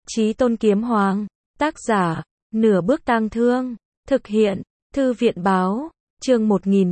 Chí Tôn Kiếm Hoàng, tác giả, Nửa Bước Tang Thương, thực hiện, Thư viện báo, chương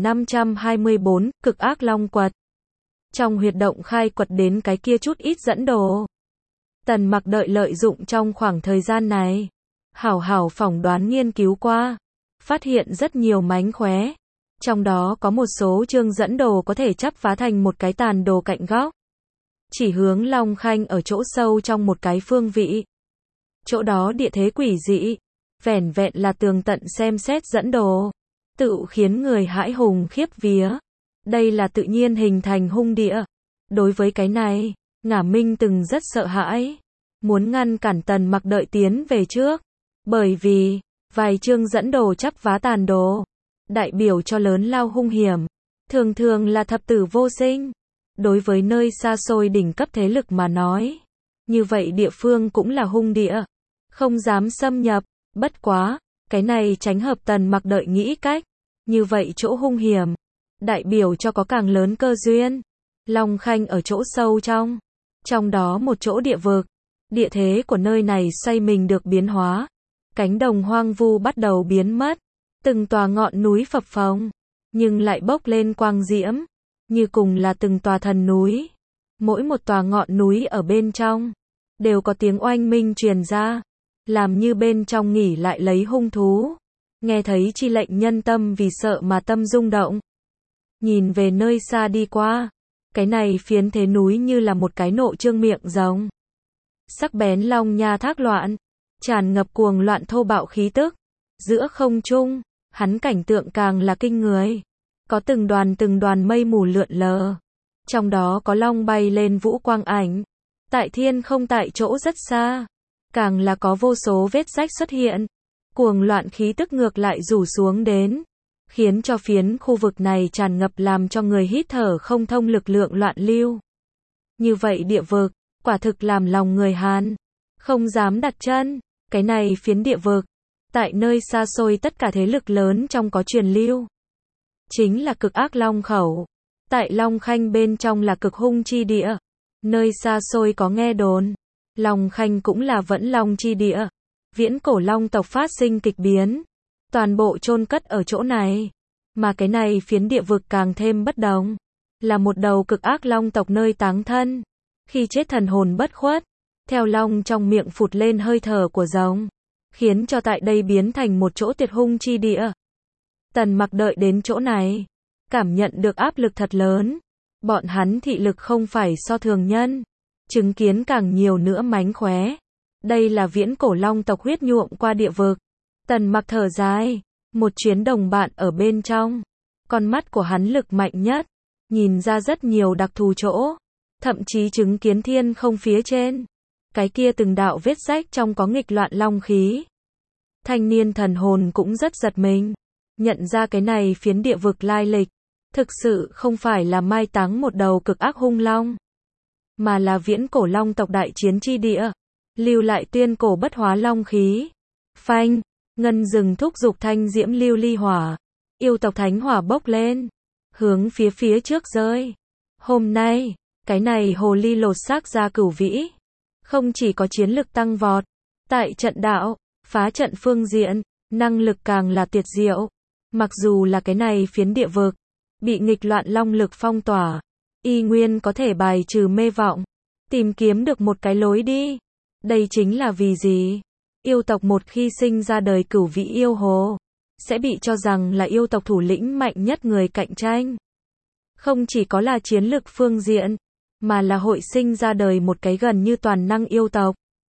1524, Cực Ác Long Quật. Trong huyệt động khai quật đến cái kia chút ít dẫn đồ. Tần Mặc đợi lợi dụng trong khoảng thời gian này, hảo hảo phỏng đoán nghiên cứu qua, phát hiện rất nhiều mánh khóe. Trong đó có một số chương dẫn đồ có thể chắp vá thành một cái tàn đồ cạnh góc. Chỉ hướng Long Khanh ở chỗ sâu trong một cái phương vị. Chỗ đó địa thế quỷ dị, vẻn vẹn là tường tận xem xét dẫn đồ, tự khiến người hãi hùng khiếp vía. Đây là tự nhiên hình thành hung địa. Đối với cái này, Ngả Minh từng rất sợ hãi, muốn ngăn cản Tần Mặc đợi tiến về trước. Bởi vì, vài chương dẫn đồ chắp vá tàn đồ, đại biểu cho lớn lao hung hiểm, thường thường là thập tử vô sinh. Đối với nơi xa xôi đỉnh cấp thế lực mà nói, như vậy địa phương cũng là hung địa, không dám xâm nhập. Bất quá, cái này tránh hợp Tần Mặc đợi nghĩ cách. Như vậy chỗ hung hiểm, đại biểu cho có càng lớn cơ duyên. Long Khanh ở chỗ sâu trong đó một chỗ địa vực. Địa thế của nơi này xoay mình được biến hóa. Cánh đồng hoang vu bắt đầu biến mất. Từng tòa ngọn núi phập phồng, nhưng lại bốc lên quang diễm, như cùng là từng tòa thần núi. Mỗi một tòa ngọn núi ở bên trong, đều có tiếng oanh minh truyền ra, làm như bên trong nghỉ lại lấy hung thú. Nghe thấy chi lệnh nhân tâm vì sợ mà tâm rung động. Nhìn về nơi xa đi qua, cái này phiến thế núi như là một cái nộ trương miệng rồng. Sắc bén long nha thác loạn, tràn ngập cuồng loạn thô bạo khí tức. Giữa không trung, hắn cảnh tượng càng là kinh người. Có từng đoàn mây mù lượn lờ. Trong đó có long bay lên vũ quang ảnh. Tại thiên không tại chỗ rất xa. Càng là có vô số vết rách xuất hiện. Cuồng loạn khí tức ngược lại rủ xuống đến, khiến cho phiến khu vực này tràn ngập làm cho người hít thở không thông lực lượng loạn lưu. Như vậy địa vực, quả thực làm lòng người Hàn không dám đặt chân. Cái này phiến địa vực, tại nơi xa xôi tất cả thế lực lớn trong có truyền lưu, chính là Cực Ác Long Khẩu. Tại Long Khanh bên trong là cực hung chi địa. Nơi xa xôi có nghe đồn, Long Khanh cũng là vẫn long chi địa. Viễn cổ long tộc phát sinh kịch biến, toàn bộ chôn cất ở chỗ này. Mà cái này phiến địa vực càng thêm bất đồng, là một đầu cực ác long tộc nơi táng thân. Khi chết thần hồn bất khuất, theo long trong miệng phụt lên hơi thở của rồng, khiến cho tại đây biến thành một chỗ tuyệt hung chi địa. Tần Mặc đợi đến chỗ này, cảm nhận được áp lực thật lớn. Bọn hắn thị lực không phải so thường nhân, chứng kiến càng nhiều nữa mánh khóe. Đây là viễn cổ long tộc huyết nhuộm qua địa vực. Tần Mặc thở dài, một chuyến đồng bạn ở bên trong. Con mắt của hắn lực mạnh nhất, nhìn ra rất nhiều đặc thù chỗ. Thậm chí chứng kiến thiên không phía trên. Cái kia từng đạo vết rách trong có nghịch loạn long khí. Thanh niên thần hồn cũng rất giật mình. Nhận ra cái này phiến địa vực lai lịch. Thực sự không phải là mai táng một đầu cực ác hung long, mà là viễn cổ long tộc đại chiến chi địa. Lưu lại tuyên cổ bất hóa long khí. Phanh, ngân rừng thúc dục thanh diễm lưu ly hỏa. Yêu tộc thánh hỏa bốc lên, hướng phía trước rơi. Hôm nay, cái này hồ ly lột xác ra cửu vĩ, không chỉ có chiến lực tăng vọt, tại trận đạo, phá trận phương diện, năng lực càng là tuyệt diệu. Mặc dù là cái này phiến địa vực, bị nghịch loạn long lực phong tỏa, y nguyên có thể bài trừ mê vọng, tìm kiếm được một cái lối đi. Đây chính là vì gì? Yêu tộc một khi sinh ra đời cửu vĩ yêu hồ, sẽ bị cho rằng là yêu tộc thủ lĩnh mạnh nhất người cạnh tranh. Không chỉ có là chiến lực phương diện, mà là hội sinh ra đời một cái gần như toàn năng yêu tộc.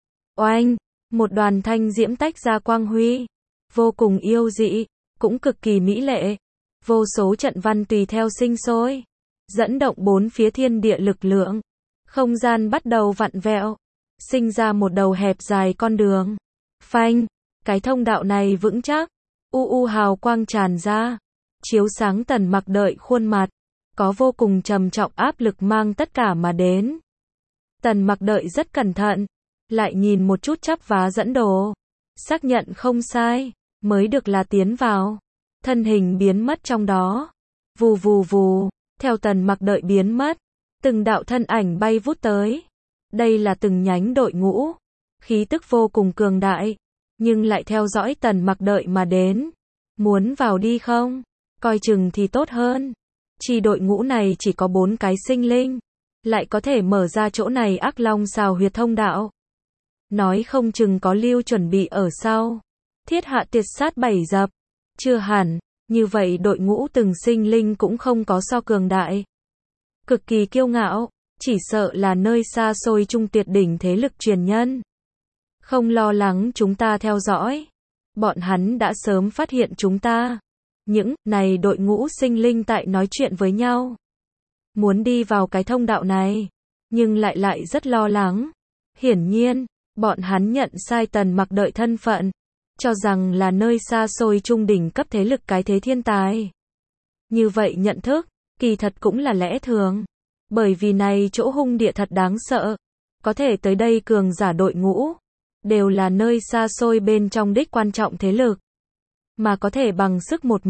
Oanh, một đoàn thanh diễm tách ra quang huy, vô cùng yêu dị, cũng cực kỳ mỹ lệ. Vô số trận văn tùy theo sinh sôi, dẫn động bốn phía thiên địa lực lượng. Không gian bắt đầu vặn vẹo, sinh ra một đầu hẹp dài con đường. Phanh, cái thông đạo này vững chắc, hào quang tràn ra, chiếu sáng Tần Mặc đợi khuôn mặt, có vô cùng trầm trọng áp lực mang tất cả mà đến. Tần Mặc đợi rất cẩn thận, lại nhìn một chút chắp vá dẫn đồ, xác nhận không sai, mới được là tiến vào. Thân hình biến mất trong đó, vù vù vù, theo Tần Mặc đợi biến mất, từng đạo thân ảnh bay vút tới. Đây là từng nhánh đội ngũ, khí tức vô cùng cường đại, nhưng lại theo dõi Tần Mặc đợi mà đến. Muốn vào đi không? Coi chừng thì tốt hơn. Chi đội ngũ này chỉ có 4 cái sinh linh, lại có thể mở ra chỗ này Ác Long xào huyệt thông đạo. Nói không chừng có lưu chuẩn bị ở sau. Thiết hạ tiệt sát 7 dập. Chưa hẳn, như vậy đội ngũ từng sinh linh cũng không có so cường đại. Cực kỳ kiêu ngạo, chỉ sợ là nơi xa xôi trung tuyệt đỉnh thế lực truyền nhân. Không lo lắng chúng ta theo dõi. Bọn hắn đã sớm phát hiện chúng ta. Những này đội ngũ sinh linh tại nói chuyện với nhau. Muốn đi vào cái thông đạo này, nhưng lại rất lo lắng. Hiển nhiên, bọn hắn nhận sai Tần Mặc đợi thân phận, cho rằng là nơi xa xôi trung đỉnh cấp thế lực cái thế thiên tài. Như vậy nhận thức, kỳ thật cũng là lẽ thường. Bởi vì này chỗ hung địa thật đáng sợ. Có thể tới đây cường giả đội ngũ, đều là nơi xa xôi bên trong đích quan trọng thế lực. Mà có thể bằng sức một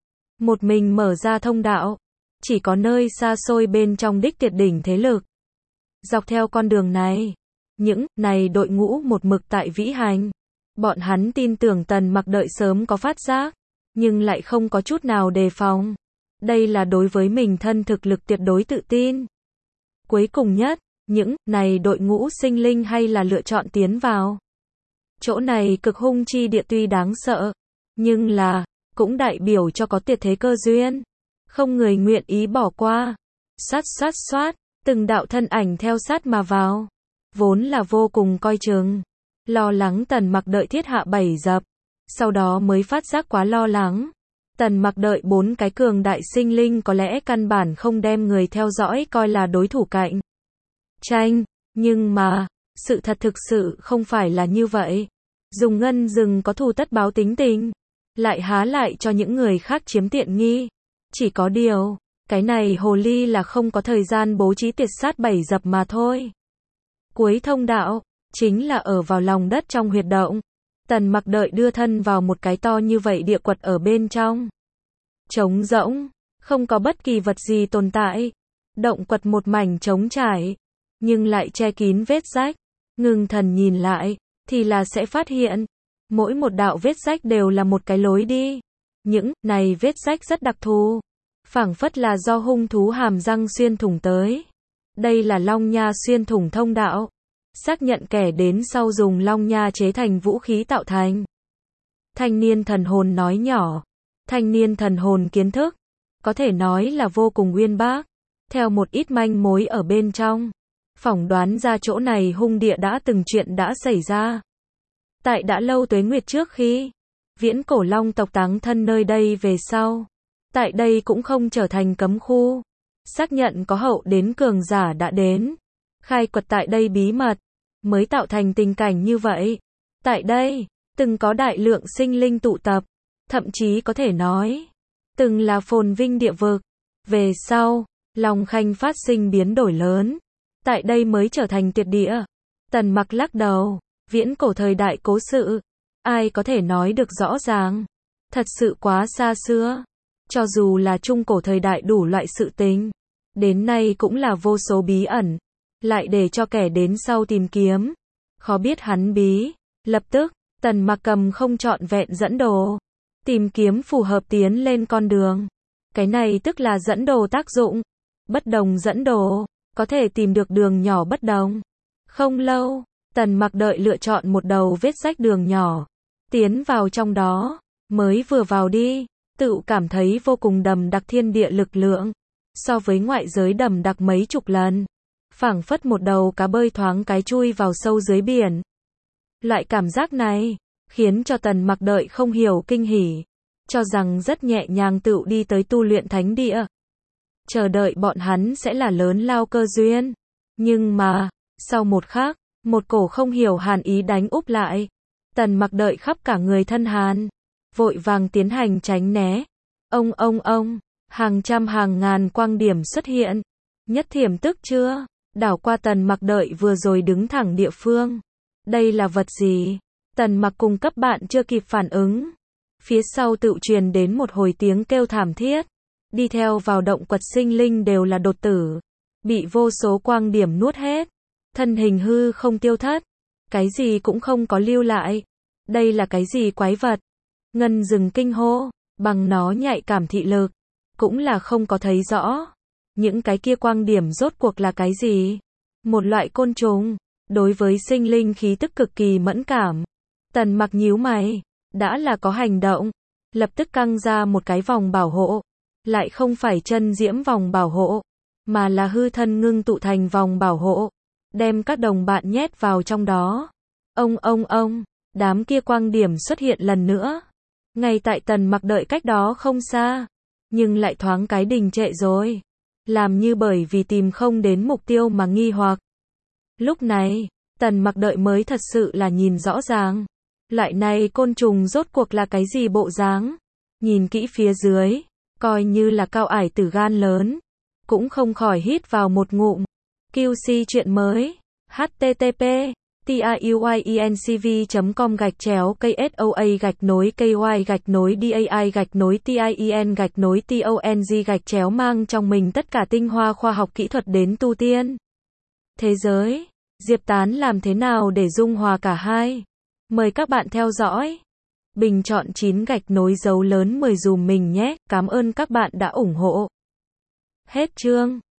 mình mở ra thông đạo. Chỉ có nơi xa xôi bên trong đích tuyệt đỉnh thế lực. Dọc theo con đường này, những này đội ngũ một mực tại vĩ hành. Bọn hắn tin tưởng Tần Mặc đợi sớm có phát giác, nhưng lại không có chút nào đề phòng. Đây là đối với mình thân thực lực tuyệt đối tự tin. Cuối cùng nhất, những này đội ngũ sinh linh hay là lựa chọn tiến vào. Chỗ này cực hung chi địa tuy đáng sợ, nhưng là, cũng đại biểu cho có tuyệt thế cơ duyên. Không người nguyện ý bỏ qua. Xoát, từng đạo thân ảnh theo sát mà vào. Vốn là vô cùng coi chừng. Lo lắng Tần Mặc đợi thiết hạ 7 dập. Sau đó mới phát giác quá lo lắng. Tần Mặc đợi 4 cái cường đại sinh linh có lẽ căn bản không đem người theo dõi coi là đối thủ cạnh tranh. Nhưng mà, sự thật thực sự không phải là như vậy. Dùng ngân rừng có thù tất báo tính tình. Lại há lại cho những người khác chiếm tiện nghi. Chỉ có điều, cái này hồ ly là không có thời gian bố trí tiệt sát 7 dập mà thôi. Cuối thông đạo, chính là ở vào lòng đất trong huyệt động. Tần Mặc đợi đưa thân vào một cái to như vậy địa quật ở bên trong. Trống rỗng, không có bất kỳ vật gì tồn tại. Động quật một mảnh trống trải, nhưng lại che kín vết rách. Ngưng thần nhìn lại, thì là sẽ phát hiện, mỗi một đạo vết rách đều là một cái lối đi. Những này vết rách rất đặc thù, phảng phất là do hung thú hàm răng xuyên thủng tới. Đây là long nha xuyên thủng thông đạo. Xác nhận kẻ đến sau dùng long nha chế thành vũ khí tạo thành. Thanh niên thần hồn nói nhỏ. Thanh niên thần hồn kiến thức, có thể nói là vô cùng uyên bác. Theo một ít manh mối ở bên trong, phỏng đoán ra chỗ này hung địa đã từng chuyện đã xảy ra. Tại đã lâu tuế nguyệt trước khi viễn cổ long tộc táng thân nơi đây về sau, tại đây cũng không trở thành cấm khu. Xác nhận có hậu đến cường giả đã đến, khai quật tại đây bí mật, mới tạo thành tình cảnh như vậy. Tại đây, từng có đại lượng sinh linh tụ tập, thậm chí có thể nói, từng là phồn vinh địa vực. Về sau, Long Khanh phát sinh biến đổi lớn, tại đây mới trở thành tuyệt địa. Tần Mặc lắc đầu, viễn cổ thời đại cố sự, ai có thể nói được rõ ràng, thật sự quá xa xưa. Cho dù là trung cổ thời đại đủ loại sự tình, đến nay cũng là vô số bí ẩn, lại để cho kẻ đến sau tìm kiếm, khó biết hắn bí. Lập tức, Tần Mặc cầm không trọn vẹn dẫn đồ, tìm kiếm phù hợp tiến lên con đường. Cái này tức là dẫn đồ tác dụng. Bất đồng dẫn đồ, có thể tìm được đường nhỏ bất đồng. Không lâu, Tần Mặc đợi lựa chọn một đầu vết rách đường nhỏ, tiến vào trong đó, mới vừa vào đi, tự cảm thấy vô cùng đầm đặc thiên địa lực lượng, so với ngoại giới đầm đặc mấy chục lần. Phảng phất một đầu cá bơi thoáng cái chui vào sâu dưới biển. Loại cảm giác này, khiến cho Tần Mặc đợi không hiểu kinh hỉ, cho rằng rất nhẹ nhàng tự đi tới tu luyện thánh địa. Chờ đợi bọn hắn sẽ là lớn lao cơ duyên. Nhưng mà, sau một khắc, một cổ không hiểu hàn ý đánh úp lại. Tần Mặc đợi khắp cả người thân hàn, vội vàng tiến hành tránh né. Ông, hàng trăm hàng ngàn quang điểm xuất hiện. Nhất thiểm tức chưa, đảo qua Tần Mặc đợi vừa rồi đứng thẳng địa phương. Đây là vật gì? Tần Mặc cùng cấp bạn chưa kịp phản ứng. Phía sau tự truyền đến một hồi tiếng kêu thảm thiết. Đi theo vào động quật sinh linh đều là đột tử, bị vô số quang điểm nuốt hết, thân hình hư không tiêu thất. Cái gì cũng không có lưu lại. Đây là cái gì quái vật? Ngân dừng kinh hô, bằng nó nhạy cảm thị lực. Cũng là không có thấy rõ. Những cái kia quang điểm rốt cuộc là cái gì? Một loại côn trùng. Đối với sinh linh khí tức cực kỳ mẫn cảm. Tần Mặc nhíu mày. Đã là có hành động. Lập tức căng ra một cái vòng bảo hộ. Lại không phải chân diễm vòng bảo hộ. Mà là hư thân ngưng tụ thành vòng bảo hộ. Đem các đồng bạn nhét vào trong đó. Ông. Đám kia quang điểm xuất hiện lần nữa. Ngay tại Tần Mặc đợi cách đó không xa. Nhưng lại thoáng cái đình trệ rồi. Làm như bởi vì tìm không đến mục tiêu mà nghi hoặc. Lúc này, Tần Mặc đợi mới thật sự là nhìn rõ ràng. Loại này côn trùng rốt cuộc là cái gì bộ dáng? Nhìn kỹ phía dưới, coi như là cao ải tử gan lớn. Cũng không khỏi hít vào một ngụm. QC chuyện mới. http tiyuinCV.com/KSOA-KY-DAI-TIEN-TONG mang trong mình tất cả tinh hoa khoa học kỹ thuật đến tu tiên. Thế giới, Diệp Tán làm thế nào để dung hòa cả hai? Mời các bạn theo dõi. Bình chọn 9 gạch nối dấu lớn 10 dùm mình nhé, cảm ơn các bạn đã ủng hộ. Hết chương.